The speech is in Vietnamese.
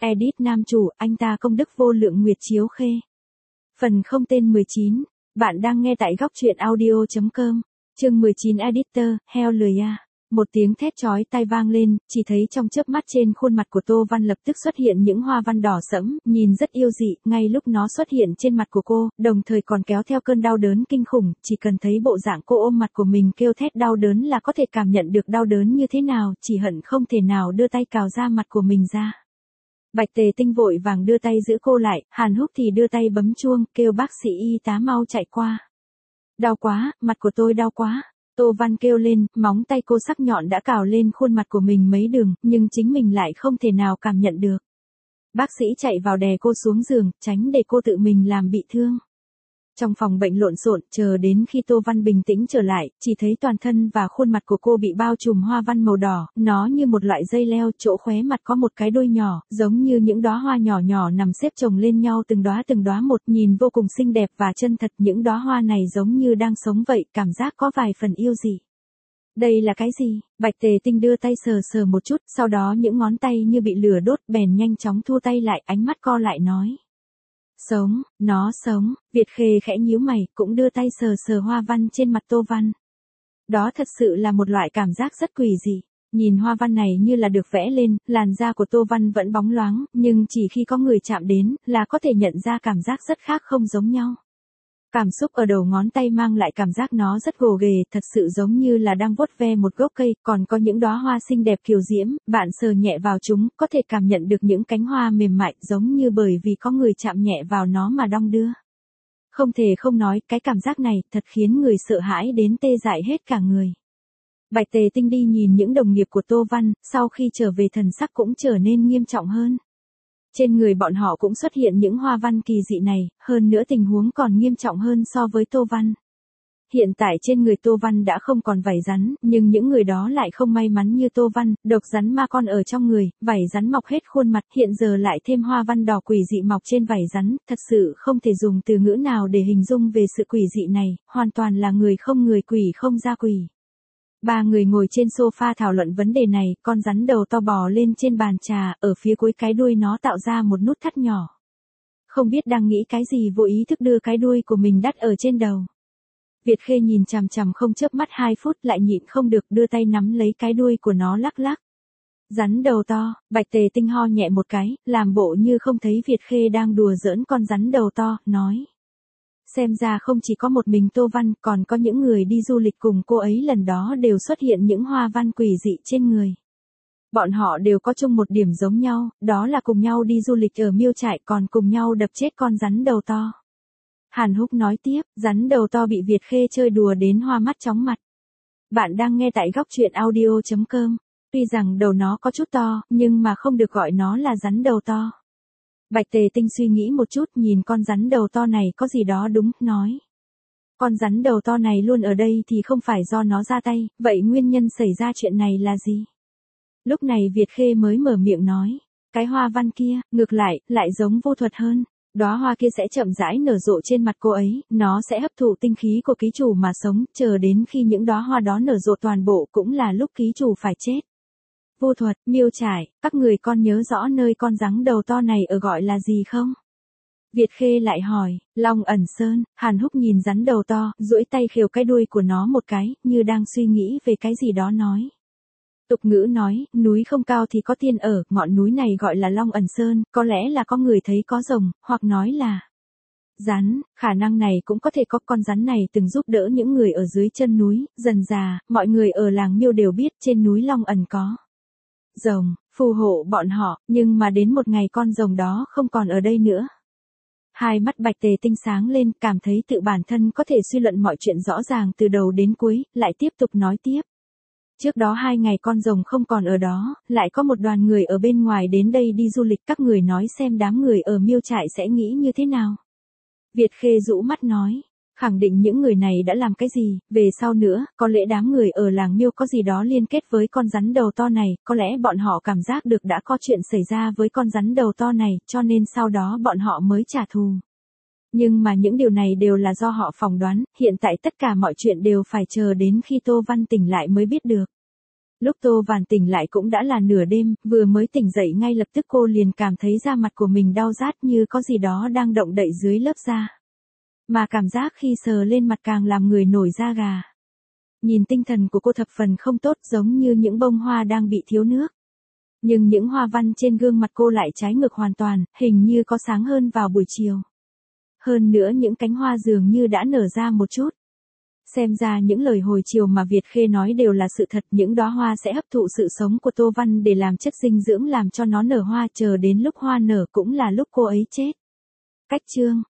Edit nam chủ, anh ta công đức vô lượng Nguyệt Chiếu Khê. Phần không tên 19. Bạn đang nghe tại góc truyện audio.com. Chương 19 Editor, heo lười à. Một tiếng thét chói tai vang lên, chỉ thấy trong chớp mắt trên khuôn mặt của Tô Văn lập tức xuất hiện những hoa văn đỏ sẫm, nhìn rất yêu dị, ngay lúc nó xuất hiện trên mặt của cô, đồng thời còn kéo theo cơn đau đớn kinh khủng, chỉ cần thấy bộ dạng cô ôm mặt của mình kêu thét đau đớn là có thể cảm nhận được đau đớn như thế nào, chỉ hận không thể nào đưa tay cào ra mặt của mình ra. Bạch Tề Tinh vội vàng đưa tay giữ cô lại, Hàn Húc thì đưa tay bấm chuông, kêu bác sĩ y tá mau chạy qua. Đau quá, mặt của tôi đau quá. Tô Văn kêu lên, móng tay cô sắc nhọn đã cào lên khuôn mặt của mình mấy đường, nhưng chính mình lại không thể nào cảm nhận được. Bác sĩ chạy vào đè cô xuống giường, tránh để cô tự mình làm bị thương. Trong phòng bệnh lộn xộn, chờ đến khi Tô Văn bình tĩnh trở lại, chỉ thấy toàn thân và khuôn mặt của cô bị bao trùm hoa văn màu đỏ, nó như một loại dây leo, chỗ khóe mặt có một cái đuôi nhỏ, giống như những đóa hoa nhỏ nhỏ nằm xếp chồng lên nhau từng đóa một, nhìn vô cùng xinh đẹp và chân thật, những đóa hoa này giống như đang sống vậy, cảm giác có vài phần yêu dị. Đây là cái gì? Bạch Tề Tinh đưa tay sờ một chút, sau đó những ngón tay như bị lửa đốt, bèn nhanh chóng thu tay lại, ánh mắt co lại nói. Sống, nó sống, Việt Khê khẽ nhíu mày, cũng đưa tay sờ hoa văn trên mặt Tô Văn. Đó thật sự là một loại cảm giác rất quỷ dị. Nhìn hoa văn này như là được vẽ lên, làn da của Tô Văn vẫn bóng loáng, nhưng chỉ khi có người chạm đến, là có thể nhận ra cảm giác rất khác không giống nhau. Cảm xúc ở đầu ngón tay mang lại cảm giác nó rất gồ ghề, thật sự giống như là đang vuốt ve một gốc cây, còn có những đóa hoa xinh đẹp kiều diễm, bạn sờ nhẹ vào chúng, có thể cảm nhận được những cánh hoa mềm mại, giống như bởi vì có người chạm nhẹ vào nó mà đong đưa. Không thể không nói, cái cảm giác này thật khiến người sợ hãi đến tê dại hết cả người. Bạch Tề Tinh đi nhìn những đồng nghiệp của Tô Văn, sau khi trở về thần sắc cũng trở nên nghiêm trọng hơn. Trên người bọn họ cũng xuất hiện những hoa văn kỳ dị này, hơn nữa tình huống còn nghiêm trọng hơn so với Tô Văn. Hiện tại trên người Tô Văn đã không còn vảy rắn, nhưng những người đó lại không may mắn như Tô Văn, độc rắn ma con ở trong người, vảy rắn mọc hết khuôn mặt, hiện giờ lại thêm hoa văn đỏ quỷ dị mọc trên vảy rắn, thật sự không thể dùng từ ngữ nào để hình dung về sự quỷ dị này, hoàn toàn là người không người quỷ không ra quỷ. Ba người ngồi trên sofa thảo luận vấn đề này, con rắn đầu to bò lên trên bàn trà, ở phía cuối cái đuôi nó tạo ra một nút thắt nhỏ. Không biết đang nghĩ cái gì vô ý thức đưa cái đuôi của mình đắt ở trên đầu. Việt Khê nhìn chằm chằm không chớp mắt 2 phút lại nhịn không được đưa tay nắm lấy cái đuôi của nó lắc lắc. Rắn đầu to, Bạch Tề Tinh ho nhẹ một cái, làm bộ như không thấy Việt Khê đang đùa giỡn con rắn đầu to, nói. Xem ra không chỉ có một mình Tô Văn, còn có những người đi du lịch cùng cô ấy lần đó đều xuất hiện những hoa văn quỷ dị trên người. Bọn họ đều có chung một điểm giống nhau, đó là cùng nhau đi du lịch ở Miêu Trại còn cùng nhau đập chết con rắn đầu to. Hàn Húc nói tiếp, rắn đầu to bị Việt Khê chơi đùa đến hoa mắt chóng mặt. Bạn đang nghe tại góc truyện audio.com. Tuy rằng đầu nó có chút to, nhưng mà không được gọi nó là rắn đầu to. Bạch Tề Tinh suy nghĩ một chút, nhìn con rắn đầu to này có gì đó đúng, nói. Con rắn đầu to này luôn ở đây thì không phải do nó ra tay, vậy nguyên nhân xảy ra chuyện này là gì? Lúc này Việt Khê mới mở miệng nói, cái hoa văn kia, ngược lại giống vô thuật hơn. Đóa hoa kia sẽ chậm rãi nở rộ trên mặt cô ấy, nó sẽ hấp thụ tinh khí của ký chủ mà sống, chờ đến khi những đóa hoa đó nở rộ toàn bộ cũng là lúc ký chủ phải chết. Vô thuật, Miêu Trại, các người con nhớ rõ nơi con rắn đầu to này ở gọi là gì không? Việt Khê lại hỏi, Long Ẩn Sơn. Hàn Húc nhìn rắn đầu to, duỗi tay khều cái đuôi của nó một cái, như đang suy nghĩ về cái gì đó nói. Tục ngữ nói, núi không cao thì có tiên ở, ngọn núi này gọi là Long Ẩn Sơn, có lẽ là có người thấy có rồng, hoặc nói là rắn, khả năng này cũng có thể có con rắn này từng giúp đỡ những người ở dưới chân núi, dần dà, mọi người ở làng Miêu đều biết trên núi Long Ẩn có rồng, phù hộ bọn họ, nhưng mà đến một ngày con rồng đó không còn ở đây nữa. Hai mắt Bạch Tề Tinh sáng lên, cảm thấy tự bản thân có thể suy luận mọi chuyện rõ ràng từ đầu đến cuối, lại tiếp tục nói tiếp. Trước đó 2 ngày con rồng không còn ở đó, lại có một đoàn người ở bên ngoài đến đây đi du lịch, các người nói xem đám người ở Miêu Trại sẽ nghĩ như thế nào. Việt Khê rũ mắt nói, khẳng định những người này đã làm cái gì, về sau nữa, có lẽ đám người ở làng Miêu có gì đó liên kết với con rắn đầu to này, có lẽ bọn họ cảm giác được đã có chuyện xảy ra với con rắn đầu to này, cho nên sau đó bọn họ mới trả thù. Nhưng mà những điều này đều là do họ phỏng đoán, hiện tại tất cả mọi chuyện đều phải chờ đến khi Tô Văn tỉnh lại mới biết được. Lúc Tô Vàn tỉnh lại cũng đã là nửa đêm, vừa mới tỉnh dậy ngay lập tức cô liền cảm thấy da mặt của mình đau rát như có gì đó đang động đậy dưới lớp da. Mà cảm giác khi sờ lên mặt càng làm người nổi da gà. Nhìn tinh thần của cô thập phần không tốt, giống như những bông hoa đang bị thiếu nước. Nhưng những hoa văn trên gương mặt cô lại trái ngược hoàn toàn, hình như có sáng hơn vào buổi chiều. Hơn nữa những cánh hoa dường như đã nở ra một chút. Xem ra những lời hồi chiều mà Việt Khê nói đều là sự thật, những đóa hoa sẽ hấp thụ sự sống của Tô Văn để làm chất dinh dưỡng làm cho nó nở hoa, chờ đến lúc hoa nở cũng là lúc cô ấy chết. Cách chương